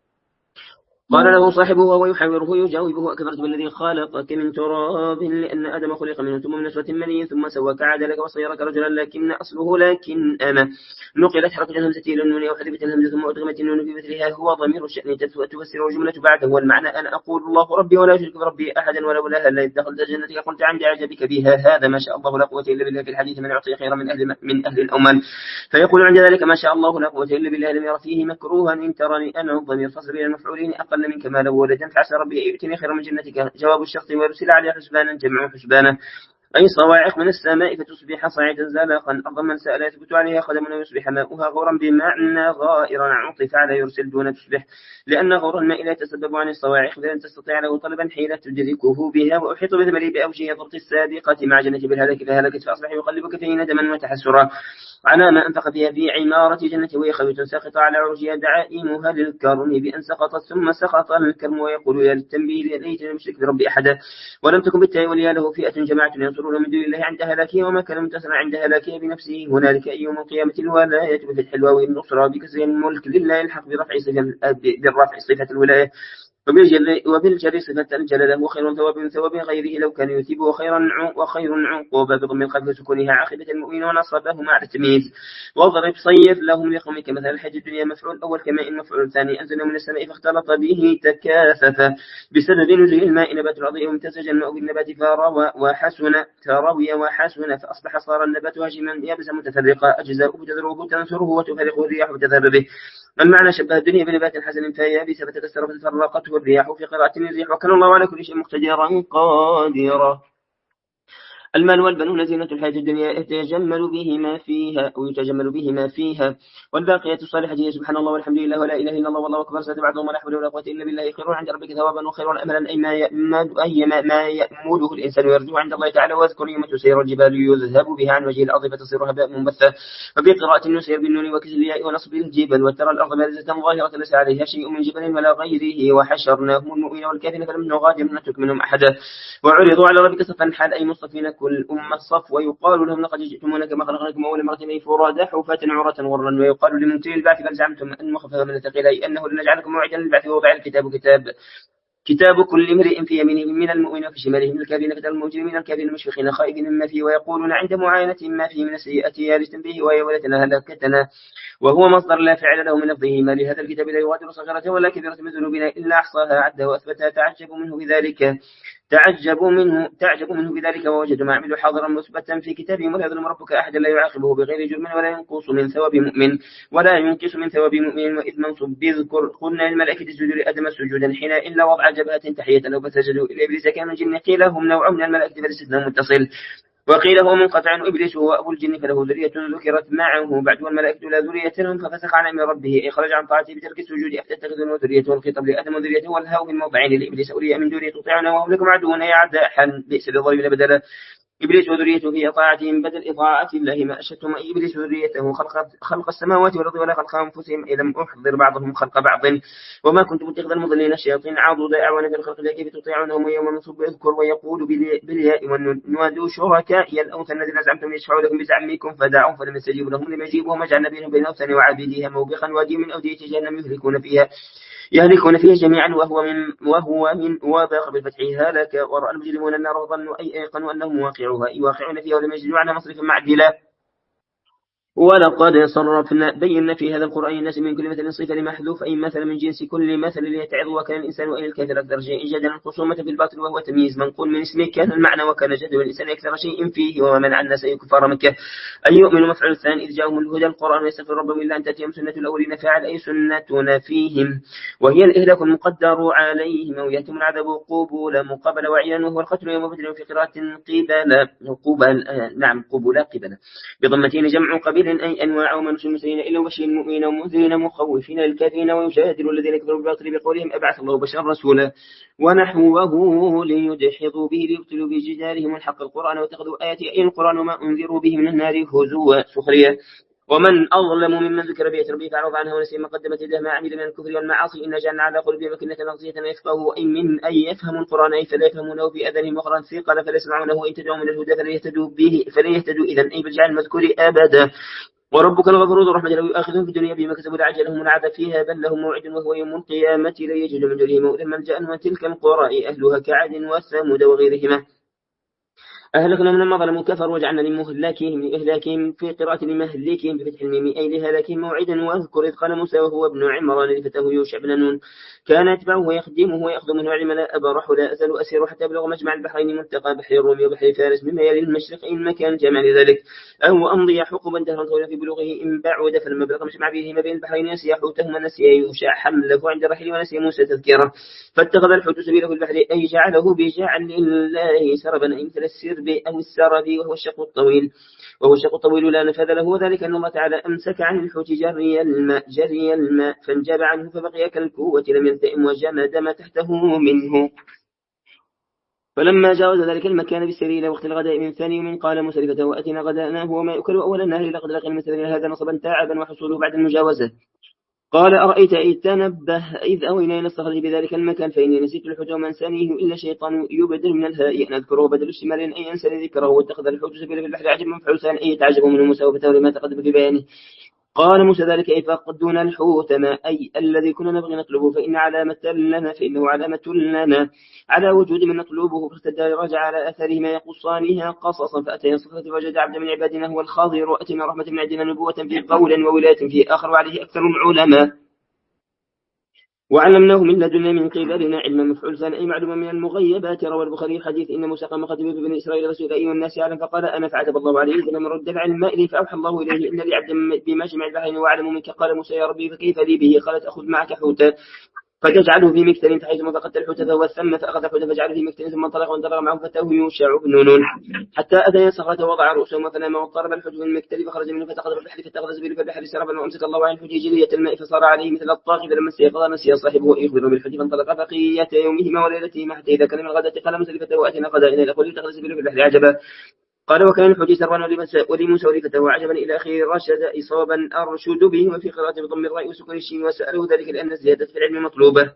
قال له صاحبه وهو يحاوره يجاوبه أكفرت بالذي خلقك من تراب لأن آدم خلق منه ثم من نسوة مني ثم سواك عدلك وصيرك رجلا لكن أصله لكن أنا نقلت حركة الهمزة إلى النون وحذفت الهمزة ثم أدغمت النون في مثلها هو ضمير الشأن تفسر الجملة بعده والمعنى أنا أقول الله ربي ولا أشرك بربي أحدا ولولا هلا إذ دخلت جنتك قلت عندي أعجبك بها هذا ما شاء الله لا قوة إلا بالله في الحديث من يعطي خيرا من أهل من أهل الأمان فيقول عند ذلك ما شاء الله لا قوة إلا بالله لم ير فيه مكروها إن تراني أنا الضمير فصل إلى المفعولين أقل من كمال ولدا فعسى ربي أن يؤتني خيرا من جنتك جواب الشخص ويرسل عليها حسبانا جمع حسبانا أي صواعق من السماء فتصبح صعيدا زلقا أرضا من سأل يثبت عليها قدم ويصبح ماؤها غورا بمعنى غائرا عطف على يرسل دون تصبح لأن غور الماء لا يتسبب عن الصواعق فلن تستطيع له طلبا حيلة تدركه بها وأحيط بثمره بأوجه ضبط السابقة مع جنة بالهلاك فهلكت فأصبح يقلبك فيه ندما وتحسرا على ما أنفق فيها في عمارة جنة وهي خاوية ساقطة على عرجها دعائمها للكرم بأن سقطت ثم سقط الكرم ويقول يا للتنبيه ليتني المشرك بربي أحدا ولم تكن بالتالي وليا له فئة جماعة ينصرون من دون الله عند هلاكه وما كان متصلا عند هلاكه بنفسه هنالك يوم القيامة الولاية بفتح الواو النصرى بكسر الملك لله الحق برفع صفة بالرفع صفة الولاية وبالجر صفة الجلالة وخير ثواب من ثواب غيره لو كان يثيب وخيرا وخير عقوبة بضم القلب سكونها عاقبة المؤمن ونصبه مع التمييز. واضرب صير لهم لقومك مثل الحج الدنيا مفعول الأول كماء المفعول الثاني أنزل من السماء فاختلط به تكاثف بسبب نزول الماء نبات الأرض وامتزج الماء بالنبات فروى وحسن تروي وحسن فأصبح صار النبات هاجما يابسا متفرقا أجزاء تذروه تنثره وتفرقه الرياح وتذهب به. المعنى شبه الدنيا بنبات حسن فيابس فتكسر فتفرقته الرياح في قراءة الريح وكان الله على كل شيء مقتدرا قادرا. المال والبنون زينة الحياة الدنيا يتجمل بهما فيها ويتجمل بهما فيها والباقيات الصالحة هي سبحان الله والحمد لله ولا إله إلا الله والله أكبر ستبعثهم ولا حول ولا قوة إلا بالله خير عند ربك ثوابا وخير أملا أي ما يأمل أي ما, ما يأمله الإنسان ويرجو عند الله تعالى واذكر يوم تسير الجبال يذهب بها عن وجه الأرض فتصير هباء منبثا. وبقراءة نسير بالنون وكسر الياء ونصب الجبل وترى الأرض بارزة ظاهرة ليس عليها شيء من جبل ولا غيره وحشرناهم المؤمنين والكافرين فلم نغادر نترك منهم أحدا. وعرضوا على ربك صفا حال أي مصطفين كل أمة الصف ويقال لهم لقد جئتمونا كما خلقناكم أول مرة فرادا حفاة عراة غرلا. ويقال لمنكر البعث بل زعمتم أن مخففا من الثقيل أي أنه لنجعلكم موعدا للبعث ووضع الكتاب كتاب كتاب كل امرئ في يمينه من المؤمن وفي شماله من الكافرين كتاب المجرمين الكافرين المشفقين خائفين مما فيه ويقولون عند معاينة ما فيه من السيئات يا لتنبيه ويا ولتنا هلكتنا وهو مصدر لا فعل له من لفظه ما لهذا الكتاب لا يغادر صغيرة ولا كبيرة من ذنوبنا إلا أحصاها عدها وأثبتها تعجب منه بذلك تعجبوا منه تعجبوا منه بذلك ووجدوا ما عملوا حاضرا مثبتا في كتابهم ولا يظلم ربك أحدا لا يعاقبه بغير جرم ولا ينقص من ثواب مؤمن ولا ينقص من ثواب مؤمن. وإذ منصب بذكر قلنا للملائكة اسجدوا لآدم سجودا حين إلا وضع جبهة تحية له فسجدوا إلى إبليس كان الجن قيل هم نوع من الملائكة فالاستثناء متصل وقيل هو منقطع إبليس هو أبو الجن فله ذرية ذكرت معه بعد والملائكة لا ذرية لهم ففسق عن أمر ربه أي خرج عن طاعته بترك السجود أفتتخذون وذريته والخطاب لآدم وذريته والهاء في الموضعين لإبليس أولياء من دونه تطيعون وهم لكم عدوون يا عداء بئس للظالمين بدلا. إبليس وذريته في طاعتهم بدل إطاعة الله ما أشهدتم أي إبليس وذريته خلق, خلق السماوات والأرض ولا خلق أنفسهم إذا لم أحضر بعضهم خلق بعض وما كنت متخذ المضلين الشياطين عضوا أعوان في الخلق كيف تطيعونهم ويوم نصب يذكر ويقول بالياء ونوادوا شركائي الأوثان الذين زعمتم يشفعوا لكم بزعمكم فدعوا فلم يستجيبوا لهم لم يجيبوا وجعلنا بينهم بين الأوثان وعابديها موبقا وادي من أودية جهنم يهلكون فيها يهلكون فيها جميعا وهو من وهو من وباق بالفتح هلك ورأى المجرمون النار وظنوا أي أيقنوا أنهم واقعوها يواقعون فيها ولم يجدوا عنها مصرفا معدلا. ولقد صرفنا بينا في هذا القرآن الناس من كل مثل صفة لمحذوف أي مثل من جنس كل مثل ليتعظ وكان الإنسان وإلى الكافر أكثر شيء جدلا الخصومة في الباطل وهو تمييز منقول من اسمه كان المعنى وكان جد والإنسان أكثر شيء فيه وما منع الناس أي كفار مكة أن يؤمنوا مفعول الثاني إذ جاءهم الهدى القرآن ويستغفر ربهم إلا أن تأتيهم سنة الأولين فعل أي سنتنا فيهم وهي الإهلاك المقدر عليهم أو يأتم العذاب قبول مقابل وعيانا وهو القتل يوم بدل في قراءة قبل قبل نعم قبل قبل بضمتين جمع قبيل أي أنواع ومن المسلمين إلا وبشر المؤمنين ومنذرين مخوفين للكافرين ويجادل الذين كفروا بالباطل بقولهم أبعث الله بشرا رسولا ونحوه ليدحضوا به ليبطلوا بجدارهم الحق القرآن واتخذوا آيات أي القرآن وما أنذروا به من النار هزوا سخريا. ومن أظلم ممن ذكر بآيات ربه فأعرض عنها ونسي ما قدمت يده ما عمل من الكفر والمعاصي إن جعلنا على قلوبهم أكنة أن يفقهوا أي من أي يفهموا القرآن أي فلا يفهمونه في أذانهم وقرا ثقلا فلا يسمعونه إن تدعوا من الهدى فلا يهتدوا به فلا يهتدوا إذا أي بالجعل المذكور أبدا. وربك الغفور ذو الرحمة لو يؤاخذهم في الدنيا بما كسبوا لعجلهم العذاب فيها بل لهم موعد وهو يوم القيامة لا يجد من دونه موئلا ملجأ وتلك القرى أهلها كعاد وثمود وغيرهما أهلكنا من ما ظلموا كفروا وجعلنا لمهلاكهم لإهلاكهم في قراءة لمهلكهم بفتح الميم أي لهلاكهم موعدا واذكر إذ قال موسى وهو ابن عمران لفتاه يوشع بن نون كان يتبعه ويخدمه ويأخذ منه علم لا أبرح ولا أزال أسير حتى أبلغ مجمع البحرين ملتقى بحر الروم وبحر فارس مما يلي المشرق إن مكان جمع لذلك أو أمضي حقبا دهرا طويلا في بلوغه إن بعد فلما بلغ مجمع به ما بين البحرين نسي حوتهما نسي يوشع حمله عند رحيل ونسي موسى تذكيره فاتخذ الحوت سبيله في البحر أي جعله بجعل الله سربا أي مثل السرب أو السرب وهو الشق الطويل وهو الشق الطويل لا نفذ له وذلك أن الله تعالى أمسك عن الحوت جري الماء جري الماء فانجاب عنه فبقي كالكوة لم يلتئم وجمد ما تحته منه. فلما جاوز ذلك المكان بالسير إلى وقت الغداء من ثاني يوم قال موسى لفتاه وأتنا غداءنا هو ما يؤكل أول النهر لقد لقي المثل هذا نصبا تعبا وحصوله بعد المجاوزة قال أرأيت إذ تنبه إذ أوينا إلى الصخرة بذلك المكان فإني نسيت الحوت وما نسانيه إلا شيطان يبدل من الهاء أن أذكره بدل الشمال أن ينسى ذكره واتخذ الحوت سبيلا في البحر عجبا مفعوسا أن يتعجب منه موسى وفتاه لما تقدم في بيانه قال موسى ذلك أي فقدنا الحوتم أي الذي كنا نبغي نطلبه فإن علامة لنا فإنه علامة لنا على وجود من نطلبه فارتد رجع على أثرهما يقصانها قصصا فأتينا الصخرة فوجد عبدا من عبادنا هو الخاضر وأتينا رحمة من عندنا نبوة في قول وولاية في آخر وعليه أكثر العلماء وعلمناه من لدنا من قبلنا علما مفعول ثاني أي معلومة من المغيبات. روى البخاري حديث إن موسى قام خطيبا في بني إسرائيل رسول أيها الناس يعلم فقال أنا فعتب الله عليه فلما رد العلم إليه فأوحى الله إليه إن لي عبدا بما جمع البحرين وأعلم منك. قال موسى يا ربي فكيف لي به؟ قالت أخذ معك حوتا فتجعله في مكتل حيثما فقدت الحوت فهو الثم فأخذ الحوت فجعله في مكتل ثم انطلق وانطلق معه فتاه يوشع بن نون حتى أتى صخرة وضع رؤوسهما فنام واضطرب الحوت من المكتل فخرج منه فتقدم البحر فاتخذ سبيله في البحر سربا وأمسك الله عن الحوت جرية الماء فصار عليه مثل الطاغ فلما استيقظ نسي صاحبه يخبر بالحوت فانطلق بقية يومهما وليلتهما حتى إذا كان من الغداة قال موسى لفتاه وأتنا غدائنا لقد اتخذ سبيله في البحر عجبا قال وكان الحوت سرا ولموسى ولفتاه عجبا إلى آخره رشد إصابا أرشد به وفي قراءة بضم الراء وسكون الشين وسأله ذلك لأن الزيادة في العلم مطلوبة.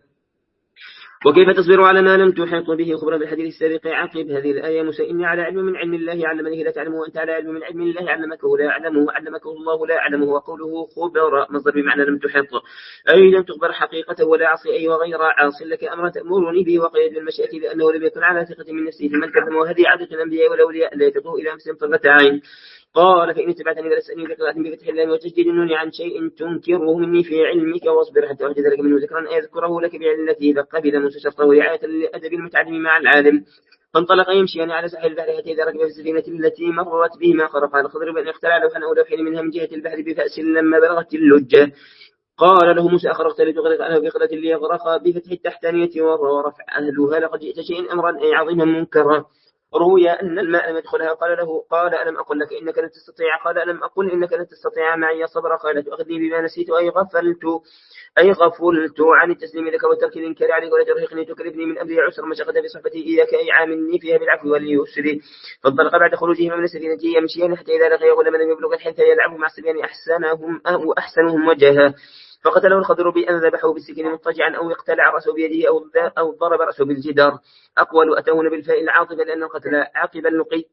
وكيف تصبر على ما لم تحط به خبرا بالحديث السابق عقب هذه الآية موسى إني على علم من علم الله علمني لا تعلمه وأنت على علم من علم الله علمكه لا أعلمه علمكه الله لا أعلمه وقوله خبر مصدر بمعنى لم تحط أي لم تخبر حقيقته ولا عصي أي وغير عاص لك أمر تأمرني به وقيد بالمشيئة لأنه لم يكن على ثقة من نفسه فمن كذب وهذه عادة الأنبياء والأولياء لا يتقوا إلى أنفسهم طرفة عين. قال فإن اتبعتني فلسألني بقراءة بفتح اللام وتجديد النون عن شيء تنكره مني في علمك واصبر حتى أوجد لك منه ذكرا أذكره لك بعلته فقبل موسى شرطه رعاية لأدب المتعلم مع العالم فانطلق يمشيان على ساحل البحر حتى إذا ركب في السفينة التي مرت بهما خرق على الخضر بأن اختلع لوحا أو لوحين منها من جهة البحر بفأس لما بلغت اللجة. قال له موسى أخرجت لتغرق أنا بقرة ليغرق بفتح التحتانية ورفع أهلها لقد جئت شيئا أمرا أي عظيما منكرا. روي أن الماء لم يدخلها قال له قال ألم أقل لك إنك لن تستطيع قال ألم أقل إنك لن تستطيع معي صبرا قال تؤخذني بما نسيت أي غفلت أي غفلت عن التسليم لك وترك الإنكار عليك ولا ترهقني تكلفني من أمري عسر مشقة بصحبتي إياك أي عاملني فيها بالعفو واليسر. فانطلق بعد خروجهما من السفينة يمشيان حتى إذا لقيا غلاما لم يبلغ الحنث يلعب مع الصبيان أحسنهم وأحسنهم وجها فقتله الخضر بأن ذبحه بالسكين مضطجعا أو اقتلع رأسه بيده أو أو ضرب رأسه بالجدار. أقوال أتون بالفاء العاطفة لأن القتل عقب اللقي.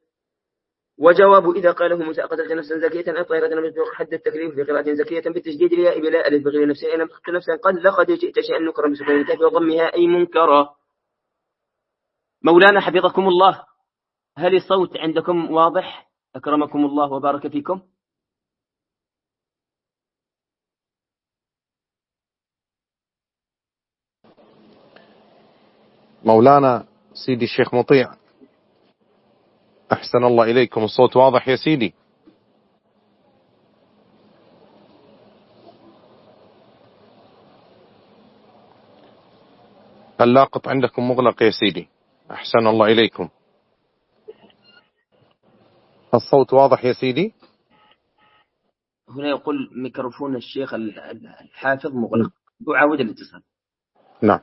وجواب إذا قاله موسى قتلت نفسا زكية أي طائرة لم تبلغ حد التكليف في قراءة زكية بالتشديد الياء بلا ألف بغير نفسها لم تقتل نفسا قد لقد جئت شيئا نكرا بسكون الكاف وضمها أي منكرا. مولانا حفظكم الله هل الصوت عندكم واضح؟ أكرمكم الله وبارك فيكم. مولانا سيدي الشيخ مطيع أحسن الله إليكم الصوت واضح يا سيدي. اللاقط عندكم مغلق يا سيدي أحسن الله إليكم. الصوت واضح يا سيدي. هنا يقول ميكروفون الشيخ الحافظ مغلق يعاود الاتصال. نعم.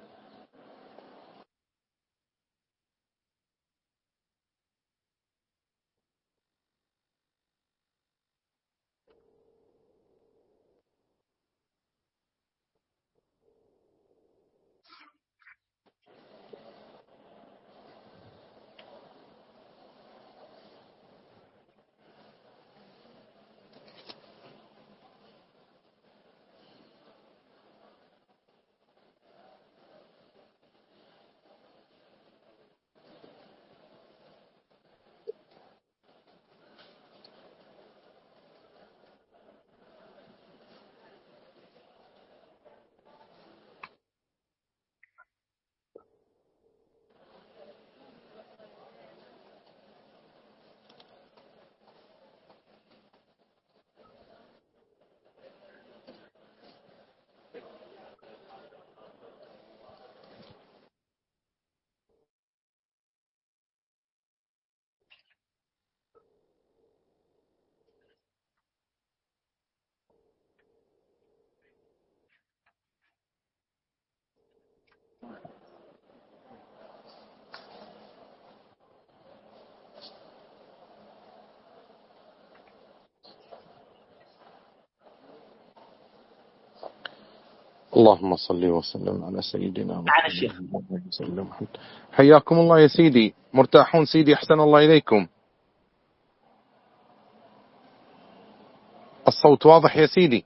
اللهم صل وسلم على سيدنا محمد. حياكم الله يا سيدي. مرتاحون سيدي أحسن الله إليكم. الصوت واضح يا سيدي؟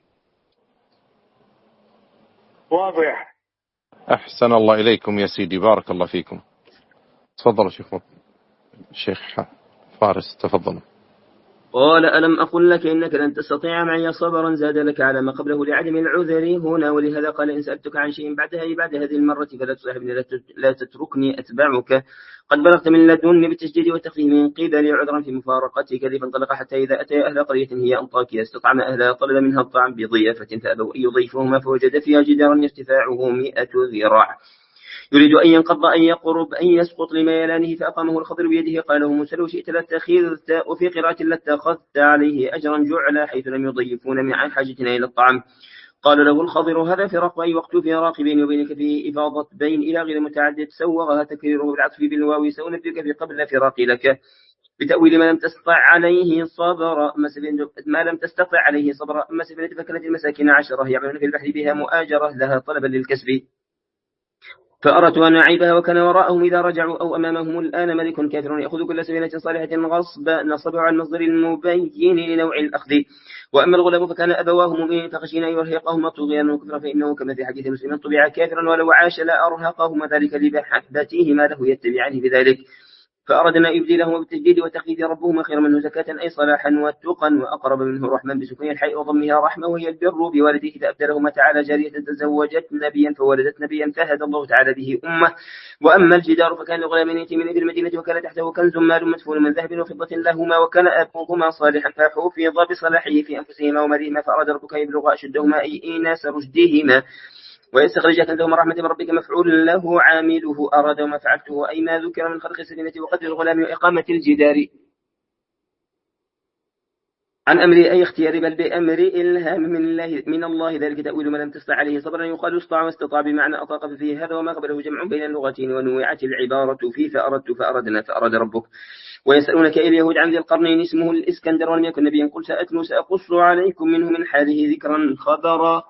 واضح. أحسن الله إليكم يا سيدي، بارك الله فيكم. تفضلوا شيخ شيخ فارس، تفضلوا. قال ألم أقل لك إنك لن تستطيع معي صبرا؟ زاد لك على ما قبله لعدم العذر هنا، ولهذا قال إن سألتك عن شيء بعدها بعد هذه المرة فلا تصاحبني لا تتركني أتبعك، قد بلغت من لدني بالتشديد والتخفيف من قبل عذرا في مفارقتك لي. فانطلق حتى إذا أتى أهل قرية هي أنطاكيا استطعم أهلها طلب منها الطعام بضيافة فأبوا أن يضيفوهما، فوجد فيها جدارا ارتفاعه مئة ذراع يريد أن ينقض أن يقرب أن يسقط لميلانه، فأقامه الخضر بيده قال له موسى لو شئت لاتخذت، وفي قراءة لاتخذت عليه أجرا جعلا حيث لم يضيفون من عن حاجتنا إلى الطعام. قال له الخضر هذا فراق أي وقت فراق بيني وبينك فيه إفاضة بين إلى غير متعدد سوغها تكريره بالعطف بالواو سأنبئك في قبل فراق لك بتأويل ما لم تستطع عليه صبر ما لم تستطع عليه صبر. أما سفينة فكانت المساكين عشرة يعملون في البحر بها مؤاجرة لها طلبا للكسب، فأردت أن أعيبها وكان وراءهم إذا رجعوا أو أمامهم الآن ملك كافر يأخذ كل سفينة صالحة غصب نصبه على المصدر المبين لنوع الأخذ. وأما الغلام فكان أبواه مؤمنين فخشينا أن يرهقهما طغيانا وكفرا، فإنه كما في حديث مسلم طبع كافرا ولو عاش لا أرهقهما ذلك لمحبتهما له يتبعان بذلك. فأردنا يبدلهما بالتجديد وتخفيف ربهما خير منه زكاة أي صلاحا واتقا وأقرب منه رحما بسكون الحاء وضمها رحمة وهي البر بوالديه، فأبدلهما تعالى جارية تزوجت نبيا فولدت نبيا فهدى الله تعالى به أمة. وأما الجدار فكان لغلامين يتيمين في المدينة وكان تحته كنز مال مدفون من ذهب وفضة لهما وكان أبوهما صالحا فحفظ بصلاحه في أنفسهما ومالهما، فأراد ربك يبلغ أشدهما أي إيناس رشدهما ويستخرج كنزهما رحمة من ربك مفعول له عامله أراد وما فعلته أي ما ذكر من خلق السفينة وقتل الغلام وإقامة الجدار عن أمر أي اختيار بل بأمر إلهام من الله من الله ذلك تأويل ما لم تستطع عليه صبرا يقال استطاع واستطاع بمعنى أطاق فيه هذا وما قبله جمع بين اللغتين ونوعت العبارة فيه فأردت فأردنا فأراد ربك. ويسألونك اليهود عن ذي القرنين اسمه الإسكندر ولم يكن نبيا قل سأتلو سأقص عليكم منه من حاله ذكرا خبرا.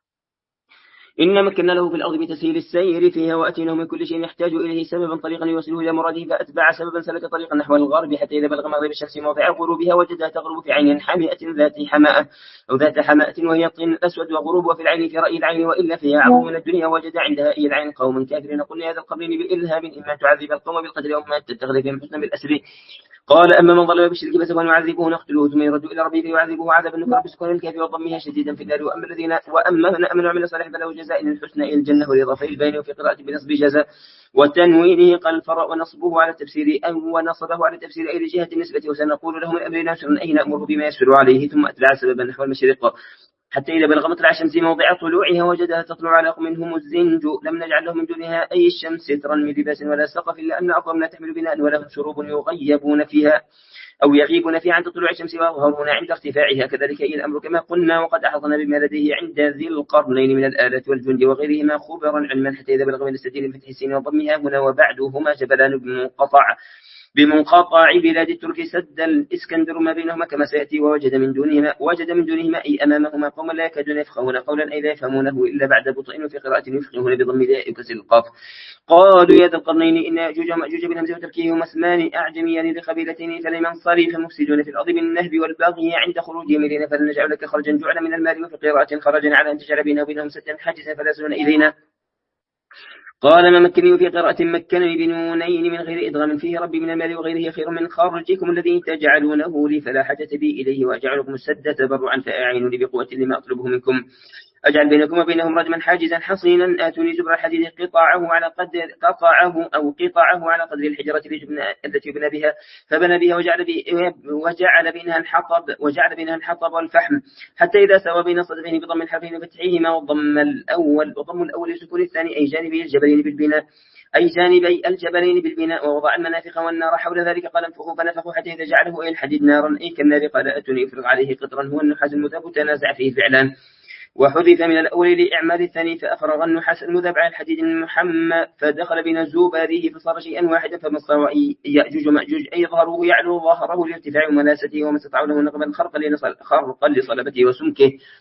إن مكنا له في الأرض بتسهيل السير فيها وأتيناه من كل شيء يحتاج إليه سببا طريقا يوصله إلى مراده فأتبع سببا سلك طريقا نحو الغرب حتى إذا بلغ مغرب الشمس موضع غروبها وجدها تغرب في عين حامئة ذات حماءة أو ذات حماءة وهي الطين الأسود وغروبها في العين في رأي العين وإلا فيها عظم من الدنيا وجد عندها أي العين قوما كافرين قلنا هذا القرنين بإلهام إما تعذب القوم بالقتل وما تتخذ فيهم حسنا بالأسر. قال أما من ظلم بالشرك فسوف نعذبه نقتله ثم يرد إلى ربه فيعذبه عذابا نكرا بسكون الكاف وضمها شديدا في النار. وأما الذين وأما من آمن وعمل صالحا فله جزاء الحسنى إلى الجنة ولإضافة البين وفي قراءة بنصب جزاء وتنوينه قال الفرع ونصبه على التفسير أو ونصبه على التفسير أي لجهة النسبة وسنقول له من أمرنا سرا أي نأمره بما يسر عليه ثم أتبع سببا نحو المشرق حتى إذا بلغ مطلع الشمس موضع طلوعها وجدها تطلع على قوم منهم الزنج لم نجعل لهم من دونها أي الشمس سترا من لباس ولا سقف إلا أن أقوم لا تحمل بناء ولهم شروب يغيبون فيها أو يغيبون فيها عند طلوع الشمس ويظهرون عند ارتفاعها كذلك إلى الأمر كما قلنا. وقد أحضنا بما لديه عند ذي القرنين من الآلات والجند وغيرهما خبرا علما حتى إذا بلغ من السدين فتح السين وضمها هنا وبعدهما جبلان بمنقطع بمنقطع بلاد الترك سد الإسكندر ما بينهما كما سيأتي ووجد من دونهما وجد من دونهما أي أمامهما قوما لا يكادون يفقهون قولا أي لا يفهمونه إلا بعد بطء وفي قراءة يفقهون بضم الياء وكسر القاف. قالوا يا ذا القرنين إن يأجوج ومأجوج بالهمز وتركيه هما اسمان أعجميان لقبيلتين فلمن صريف مفسدون في الأرض بالنهب والبغي عند خروجهم إلينا فلنجعل لك خرجا جعل من المال وفي قراءة خرجا على أن تجعل بينه وبينهم سدا حاجزا فلا يصلون إلينا. قال ما مكنني في قراءة مكنني بنونين من غير إدغام فيه ربي من المال وغيره خير من خرجكم الذي تجعلونه لي فلا حاجة بي إليه وأجعلكم السد تبرعا فأعينوني بقوة لما أطلبه منكم أجعل بينكم وبينهم ردما حاجزا حصينا آتوني زبر الحديد قطعه على قدر قطعه أو قطعه على قدر الحجرة التي يبنى بها فبنى بها وجعل وجعل بينها الحطب وجعل بينها الحطب والفحم حتى إذا سوى بين صدفين بضم الحرفين وفتحهما وضم الأول وضم الأول سكون الثاني أي جانبي الجبلين بالبناء أي جانبي الجبلين بالبناء ووضع المنافخ والنار حول ذلك قال انفخوا فنفخوا حتى إذا جعله أي الحديد نارا أي كالنار قال أتوني أفرغ عليه قطرا هو النحاس المذاب تنازع فيه فعلان وحذف من الأول لإعمال الثاني فأفرغ النحاس المذاب على الحديد المحمى فدخل بين زباره فصار شيئا واحدا فمصر يأجوج ومأجوج أي ظهره يعلو ظهره لارتفاع مناسته وما استطاعوا له نقبا خرقا لصلبته وسمكه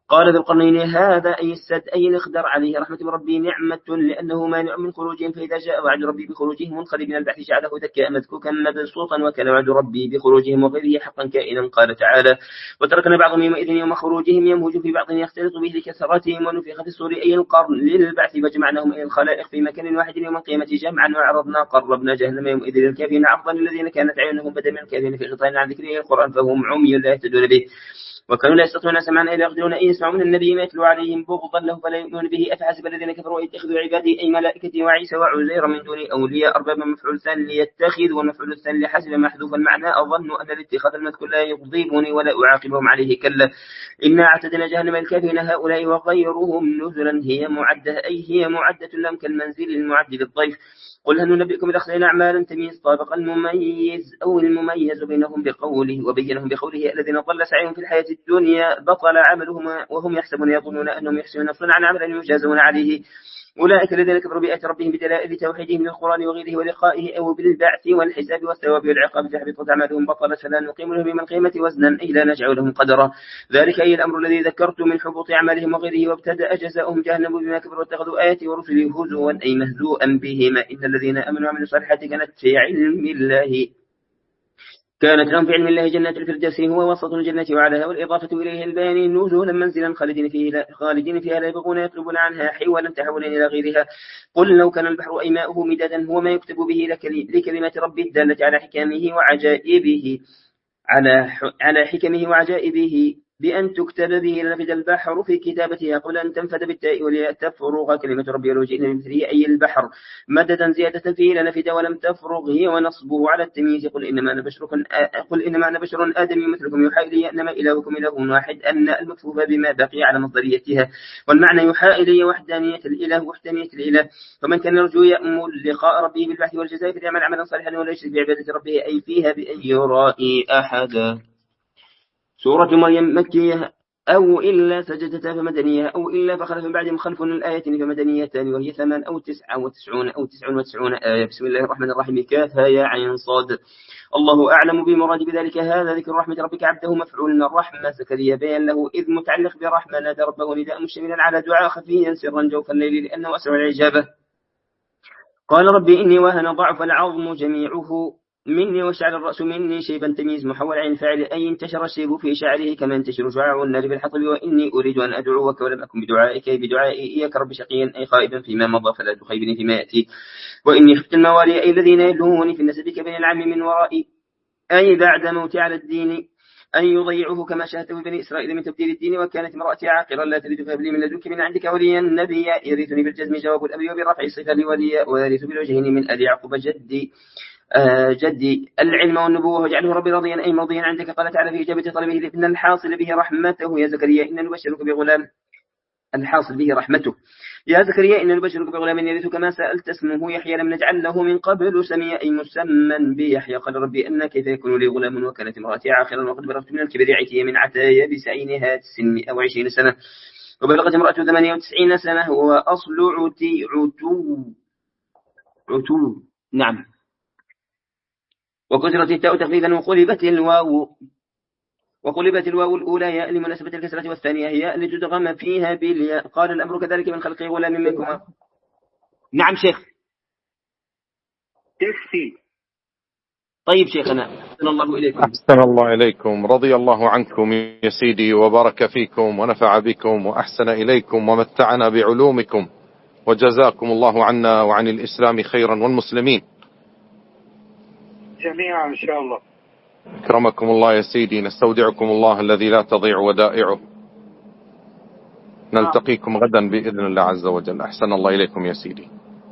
قال ذو القرنين هذا أي السد أي الإخدر عليه رحمة من ربي نعمة لأنه مانع من خروجهم، فإذا جاء وعد ربي بخروجهم منخرج من البحث جعله دكا مدكوكا مبسوطا، وكان وعد ربي بخروجهم وغيره حقا كائنا. قال تعالى وتركنا بعضهم يومئذ يوم خروجهم يمهج في بعض يختلط به لكثرتهم، ونفخ في الصور أي القرن للبعث فجمعناهم إلى الخلائق في مكان واحد يوم القيامة جمعا، وعرضنا قربنا جهنم يومئذ للكافرين عرضا الذين كانت عيونهم بدل من الكافرين في غطاء عن ذكره القرآن فهم عمي لا يهتدون به، وكانوا لا يستطيعون سمعا إلا يقدرون أن يسمعوا من النبي ما يتلو عليهم بغضا له فلا يؤمنون به. أفحسب الذين كفروا أن يتخذوا عبادي أي ملائكتي وعيسى وعزير من دون أولياء أربابا مفعول ثاني ليتخذ، والمفعول الثاني لحسب محذوف المعنى أظن أن الاتخاذ المذكور لا يغضبني ولا أعاقبهم عليه، كلا إنا أعتدنا جهنم الكافرين هؤلاء وغيرهم نزلا هي معدة أي هي معدة لهم كالمنزل المعد للضيف. قل هل ننبئكم بالأخسرين أعمالا تمييز طابق المميز أو المميز بينهم بقوله وبينهم بقوله الذين ضل سعيهم في الحياة الدنيا بطل عملهم وهم يحسبون يظنون أنهم يحسنون صنعا عملا يجازون عليه، أولئك الذين كفروا بآيات ربهم بدلائل توحيدهم للقرآن وغيره ولقائه أو بالبعث والحساب والثواب والعقاب فحبطت أعمالهم بطلت فلا نقيم لهم يوم القيامة وزنا أي لا نجعل لهم قدرا، ذلك أي الأمر الذي ذكرت من حبوط أعمالهم وغيره، وابتدأ جزاؤهم جهنم بما كفروا واتخذوا آياتي ورسلي هزوا أي مهزوءا بهما، إن الذين آمنوا وعملوا الصالحات كانت في علم الله كانت لهم في علم الله جنات الفردوس هو وسط الجنة وعلىها، والإضافة إليه البيان نزولا منزلا خالدين فيها خالدين فيها لا يبغون يطلبون عنها حولا تحولا إلى غيرها. قل لو كان البحر أي ماؤه مدادا هو ما يكتب به لكلمات ربي الدالة على حكمه وعجائبه على على حكمه وعجائبه بأن تكتب به لنفد البحر في كتابتها قبل أن تنفد بالتاء والياء تفرغ كلمة ربي ولو جئنا بمثله أي البحر مددا زيادة فيه لنفد ولم تفرغ هي ونصبه على التمييز. قل إنما أنا بشر قل إنما أنا بشر آدمي مثلكم يوحى إلي أنما إلهكم إله واحد أن المكفوفة بما بقي على مصدريتها، والمعنى يوحى إلي وحدانية الإله وحدانية الإله، فمن كان يرجو يأمل لقاء ربه بالبحث والجزاء فليعمل عملا صالحا ولا يشرك بعبادة ربه أي فيها بأن يرائي أحدا. سورة مريم مكية أو إلا سجدتا فمدنية أو إلا فخلف من بعدهم خلف الآية فمدنيتان وهي ثمان أو تسعة وتسعون أو تسع وتسعون آية. بسم الله الرحمن الرحيم كافها يا عين صاد الله أعلم بمراد بذلك هذا ذكر رحمة ربك عبده مفعول من الرحمة زكريا بيان له إذ متعلق برحمة نادى ربه نداء مشتملا على دعاء خفيا سرا جوف الليل لأنه أسرع العجابة. قال ربي إني وهن ضعف العظم جميعه مني وشعر الرأس مني شيبا تمييز محول عين فاعل أي انتشر الشيب في شعره كما ينتشر شعاع النار بالحطب، وإني أريد أن أدعوك ولم أكن بدعائك بدعائي إياك رب شقيا أي خائبا فيما مضى فلا تخيبني فيما يأتي، وإني خفت الموالي أي الذين يلهوني في النسب كبني العم من ورائي أي بعد موتي على الدين أن يضيعه كما شاهدته بني إسرائيل من تبديل الدين، وكانت امرأتي عاقرا لا تريد فهب لي من لدنك من عندك وليا نبيا يرثني بالجزم جواب الأبي وبرفع الصفة لوليا ويرث بالوجهين من أبي يعقوب جدي آه جدي العلم والنبوة واجعله ربي راضيا أي مرضيا عندك. قال تعالى في إجابة طلبه إن الحاصل به رحمته يا زكريا إن نبشرك بغلام الحاصل به رحمته يا زكريا إن نبشرك بغلام يرث كما سألت اسمه يحيى لم نجعل له من قبل سميا أي مسمى بيحيى. قال ربي أن كيف يكون لي غلام وكانت امرأتي عاقرا وقد بلغت من الكبر عتيا من عتايا بسعينها السن أو عشرين سنة وبلغت امرأة ثمانية وتسعين سنة هو أصل عتي عتو عتو نعم. وكسرت التاء تخفيفا وقلبت الواو وقلبت الواو الأولى ياء لمناسبة الكسرة والثانية ياء لتدغم فيها بالياء. قال الأمر كذلك من خلق غلام منكما. نعم شيخ تكفي. طيب شيخنا أحسن الله إليكم. أحسن الله إليكم رضي الله عنكم يا سيدي وبارك فيكم ونفع بكم وأحسن إليكم ومتعنا بعلومكم وجزاكم الله عنا وعن الإسلام خيرا والمسلمين جميعا إن شاء الله. أكرمكم الله يا سيدي، نستودعكم الله الذي لا تضيع ودائعه، نلتقيكم غدا بإذن الله عز وجل. أحسن الله إليكم يا سيدي.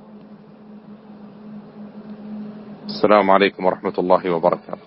السلام عليكم ورحمة الله وبركاته.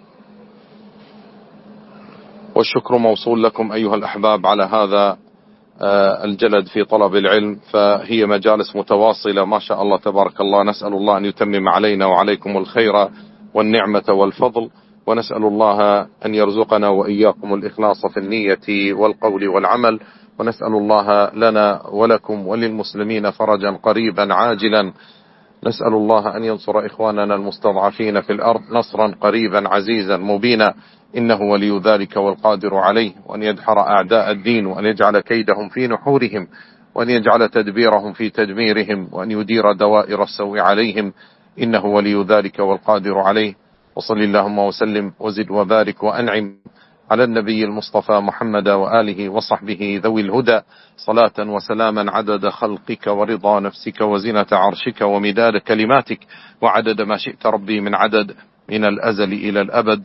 والشكر موصول لكم أيها الأحباب على هذا الجلد في طلب العلم، فهي مجالس متواصلة ما شاء الله تبارك الله. نسأل الله أن يتمم علينا وعليكم الخير والنعمة والفضل، ونسأل الله أن يرزقنا وإياكم الإخلاص في النية والقول والعمل، ونسأل الله لنا ولكم وللمسلمين فرجا قريبا عاجلا نسأل الله أن ينصر إخواننا المستضعفين في الأرض نصرا قريبا عزيزا مبينا، إنه ولي ذلك والقادر عليه، وأن يدحر أعداء الدين، وأن يجعل كيدهم في نحورهم، وأن يجعل تدبيرهم في تدميرهم، وأن يدير دوائر السوء عليهم، إنه ولي ذلك والقادر عليه. وصل اللهم وسلم وزد وبارك وأنعم على النبي المصطفى محمد وآله وصحبه ذوي الهدى، صلاة وسلاما عدد خلقك ورضا نفسك وزنة عرشك ومداد كلماتك وعدد ما شئت ربي من عدد، من الأزل إلى الأبد.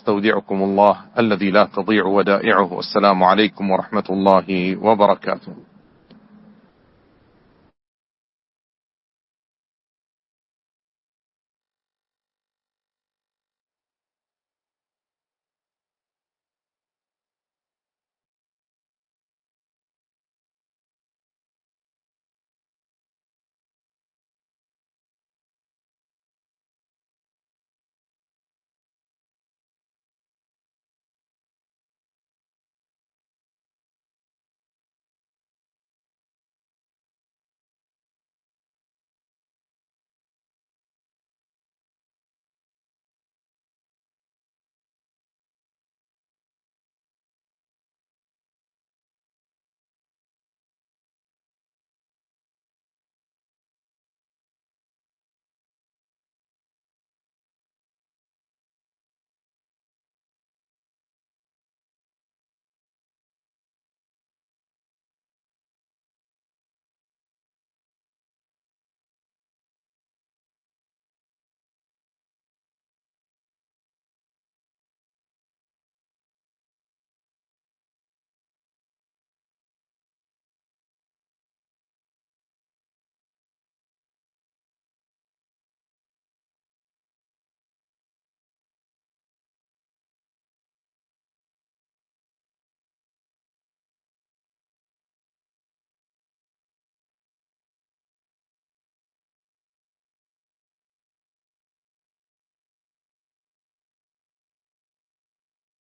ونستودعكم الله الذي لا تضيع ودائعه. والسلام عليكم ورحمة الله وبركاته.